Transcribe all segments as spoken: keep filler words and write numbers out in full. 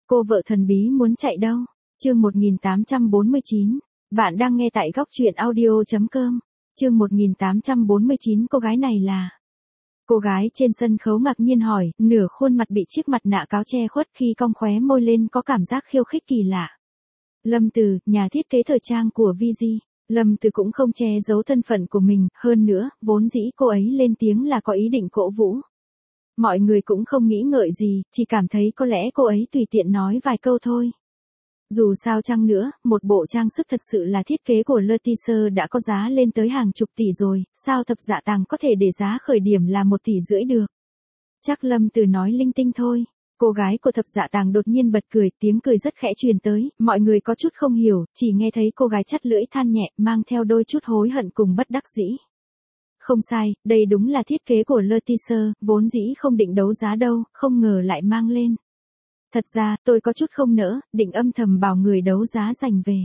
Cô vợ thần bí muốn chạy đâu? Chương một nghìn tám trăm bốn mươi chín. Bạn đang nghe tại góc truyện audio chấm com. Chương một nghìn tám trăm bốn mươi chín. Cô gái này là... Cô gái trên sân khấu ngạc nhiên hỏi, nửa khuôn mặt bị chiếc mặt nạ cáo che khuất khi cong khóe môi lên có cảm giác khiêu khích kỳ lạ. Lâm Từ, nhà thiết kế thời trang của vê giê. Lâm Từ cũng không che giấu thân phận của mình, hơn nữa, vốn dĩ cô ấy lên tiếng là có ý định cổ vũ. Mọi người cũng không nghĩ ngợi gì, chỉ cảm thấy có lẽ cô ấy tùy tiện nói vài câu thôi. Dù sao chăng nữa, một bộ trang sức thật sự là thiết kế của Leticia đã có giá lên tới hàng chục tỷ rồi, sao Thập Dạ Tàng có thể để giá khởi điểm là một tỷ rưỡi được. Chắc Lâm Từ nói linh tinh thôi. Cô gái của Thập Dạ Tàng đột nhiên bật cười, tiếng cười rất khẽ truyền tới, mọi người có chút không hiểu, chỉ nghe thấy cô gái chắt lưỡi than nhẹ, mang theo đôi chút hối hận cùng bất đắc dĩ. Không sai, đây đúng là thiết kế của Leticia, vốn dĩ không định đấu giá đâu, không ngờ lại mang lên. Thật ra, tôi có chút không nỡ, định âm thầm bảo người đấu giá giành về.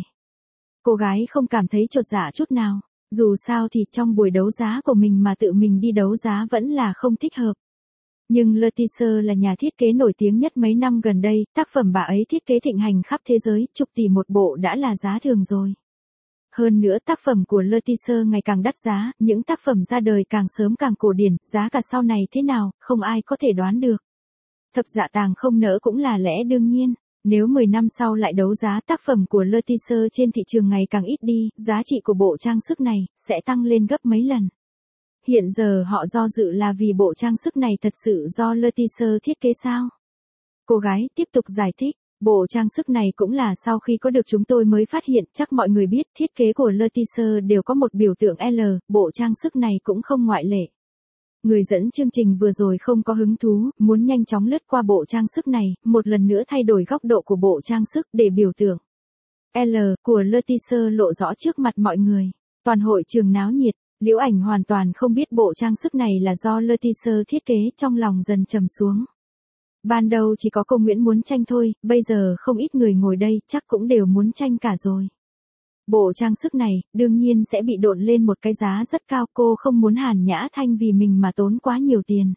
Cô gái không cảm thấy chột dạ chút nào, dù sao thì trong buổi đấu giá của mình mà tự mình đi đấu giá vẫn là không thích hợp. Nhưng Leticia là nhà thiết kế nổi tiếng nhất mấy năm gần đây, tác phẩm bà ấy thiết kế thịnh hành khắp thế giới, chục tỷ một bộ đã là giá thường rồi. Hơn nữa tác phẩm của Leticia ngày càng đắt giá, những tác phẩm ra đời càng sớm càng cổ điển, giá cả sau này thế nào, không ai có thể đoán được. Thập Dạ Tàng không nỡ cũng là lẽ đương nhiên, nếu mười năm sau lại đấu giá tác phẩm của Leticia trên thị trường ngày càng ít đi, giá trị của bộ trang sức này sẽ tăng lên gấp mấy lần. Hiện giờ họ do dự là vì bộ trang sức này thật sự do Leticia thiết kế sao? Cô gái tiếp tục giải thích. Bộ trang sức này cũng là sau khi có được chúng tôi mới phát hiện, chắc mọi người biết thiết kế của Leticia đều có một biểu tượng L, bộ trang sức này cũng không ngoại lệ. Người dẫn chương trình vừa rồi không có hứng thú, muốn nhanh chóng lướt qua bộ trang sức này, một lần nữa thay đổi góc độ của bộ trang sức để biểu tượng L của Leticia lộ rõ trước mặt mọi người. Toàn hội trường náo nhiệt, Liễu Ảnh hoàn toàn không biết bộ trang sức này là do Leticia thiết kế, trong lòng dần trầm xuống. Ban đầu chỉ có cô Nguyễn muốn tranh thôi, bây giờ không ít người ngồi đây chắc cũng đều muốn tranh cả rồi. Bộ trang sức này, đương nhiên sẽ bị độn lên một cái giá rất cao, cô không muốn Hàn Nhã Thanh vì mình mà tốn quá nhiều tiền.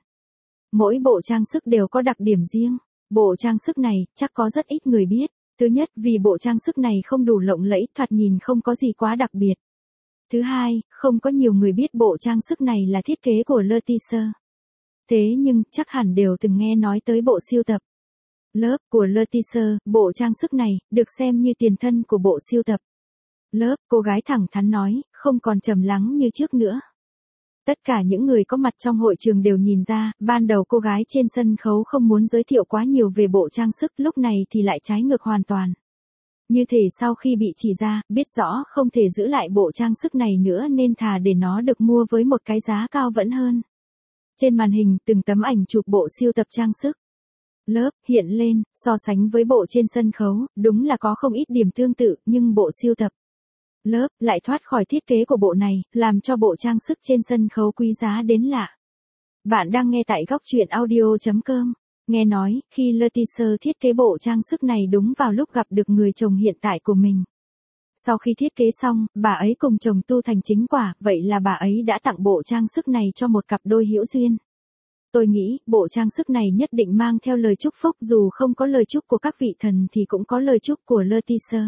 Mỗi bộ trang sức đều có đặc điểm riêng, bộ trang sức này chắc có rất ít người biết. Thứ nhất, vì bộ trang sức này không đủ lộng lẫy, thoạt nhìn không có gì quá đặc biệt. Thứ hai, không có nhiều người biết bộ trang sức này là thiết kế của Leticia. Thế nhưng, chắc hẳn đều từng nghe nói tới bộ siêu tập Love của Leticia, bộ trang sức này, được xem như tiền thân của bộ siêu tập Love, cô gái thẳng thắn nói, không còn trầm lắng như trước nữa. Tất cả những người có mặt trong hội trường đều nhìn ra, ban đầu cô gái trên sân khấu không muốn giới thiệu quá nhiều về bộ trang sức, lúc này thì lại trái ngược hoàn toàn. Như thể sau khi bị chỉ ra, biết rõ không thể giữ lại bộ trang sức này nữa nên thà để nó được mua với một cái giá cao vẫn hơn. Trên màn hình, từng tấm ảnh chụp bộ siêu tập trang sức Love hiện lên, so sánh với bộ trên sân khấu, đúng là có không ít điểm tương tự, nhưng bộ siêu tập Love lại thoát khỏi thiết kế của bộ này, làm cho bộ trang sức trên sân khấu quý giá đến lạ. Bạn đang nghe tại góc truyện audio chấm com. Nghe nói, khi Leticia thiết kế bộ trang sức này đúng vào lúc gặp được người chồng hiện tại của mình. Sau khi thiết kế xong, bà ấy cùng chồng tu thành chính quả, vậy là bà ấy đã tặng bộ trang sức này cho một cặp đôi hữu duyên. Tôi nghĩ, bộ trang sức này nhất định mang theo lời chúc phúc, dù không có lời chúc của các vị thần thì cũng có lời chúc của Leticia.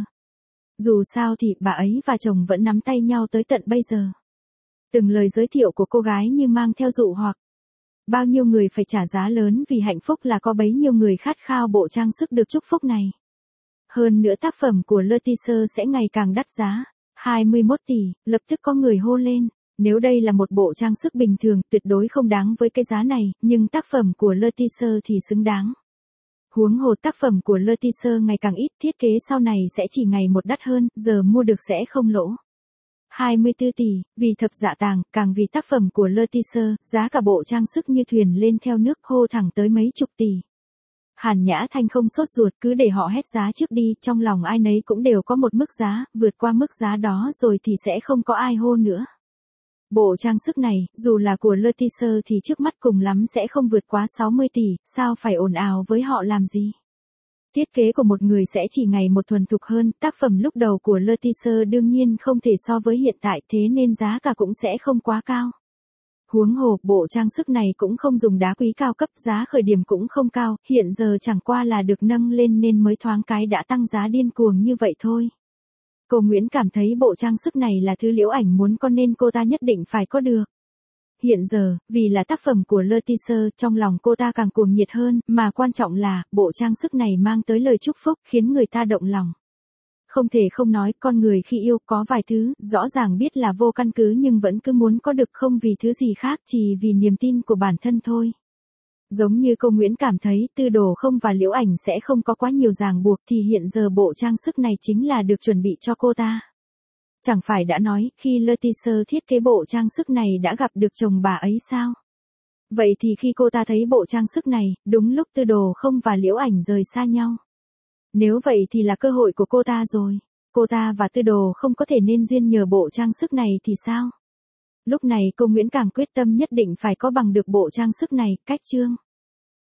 Dù sao thì, bà ấy và chồng vẫn nắm tay nhau tới tận bây giờ. Từng lời giới thiệu của cô gái như mang theo dụ hoặc. Bao nhiêu người phải trả giá lớn vì hạnh phúc là có bấy nhiêu người khát khao bộ trang sức được chúc phúc này. Hơn nữa tác phẩm của Leticia sẽ ngày càng đắt giá, hai mươi mốt tỷ, lập tức có người hô lên. Nếu đây là một bộ trang sức bình thường, tuyệt đối không đáng với cái giá này, nhưng tác phẩm của Leticia thì xứng đáng. Huống hồ tác phẩm của Leticia ngày càng ít, thiết kế sau này sẽ chỉ ngày một đắt hơn, giờ mua được sẽ không lỗ. hai mươi tư tỷ, vì Thập Dạ Tàng, càng vì tác phẩm của Leticia, giá cả bộ trang sức như thuyền lên theo nước, hô thẳng tới mấy chục tỷ. Hàn Nhã Thanh không sốt ruột, cứ để họ hét giá trước đi, trong lòng ai nấy cũng đều có một mức giá, vượt qua mức giá đó rồi thì sẽ không có ai hô nữa. Bộ trang sức này, dù là của Leticia thì trước mắt cùng lắm sẽ không vượt quá sáu mươi tỷ, sao phải ồn ào với họ làm gì? Thiết kế của một người sẽ chỉ ngày một thuần thục hơn, tác phẩm lúc đầu của Leticia đương nhiên không thể so với hiện tại, thế nên giá cả cũng sẽ không quá cao. Huống hồ, bộ trang sức này cũng không dùng đá quý cao cấp, giá khởi điểm cũng không cao, hiện giờ chẳng qua là được nâng lên nên mới thoáng cái đã tăng giá điên cuồng như vậy thôi. Cô Nguyễn cảm thấy bộ trang sức này là thứ Liễu Ảnh muốn có nên cô ta nhất định phải có được. Hiện giờ, vì là tác phẩm của Leticia, trong lòng cô ta càng cuồng nhiệt hơn, mà quan trọng là, bộ trang sức này mang tới lời chúc phúc, khiến người ta động lòng. Không thể không nói, con người khi yêu có vài thứ, rõ ràng biết là vô căn cứ nhưng vẫn cứ muốn có được, không vì thứ gì khác, chỉ vì niềm tin của bản thân thôi. Giống như cô Nguyễn cảm thấy, Tư Đồ Không và Liễu Ảnh sẽ không có quá nhiều ràng buộc thì hiện giờ bộ trang sức này chính là được chuẩn bị cho cô ta. Chẳng phải đã nói, khi Leticia thiết kế bộ trang sức này đã gặp được chồng bà ấy sao? Vậy thì khi cô ta thấy bộ trang sức này, đúng lúc Tư Đồ Không và Liễu Ảnh rời xa nhau. Nếu vậy thì là cơ hội của cô ta rồi. Cô ta và Tư Đồ Không có thể nên duyên nhờ bộ trang sức này thì sao? Lúc này cô Nguyễn càng quyết tâm nhất định phải có bằng được bộ trang sức này, cách chương.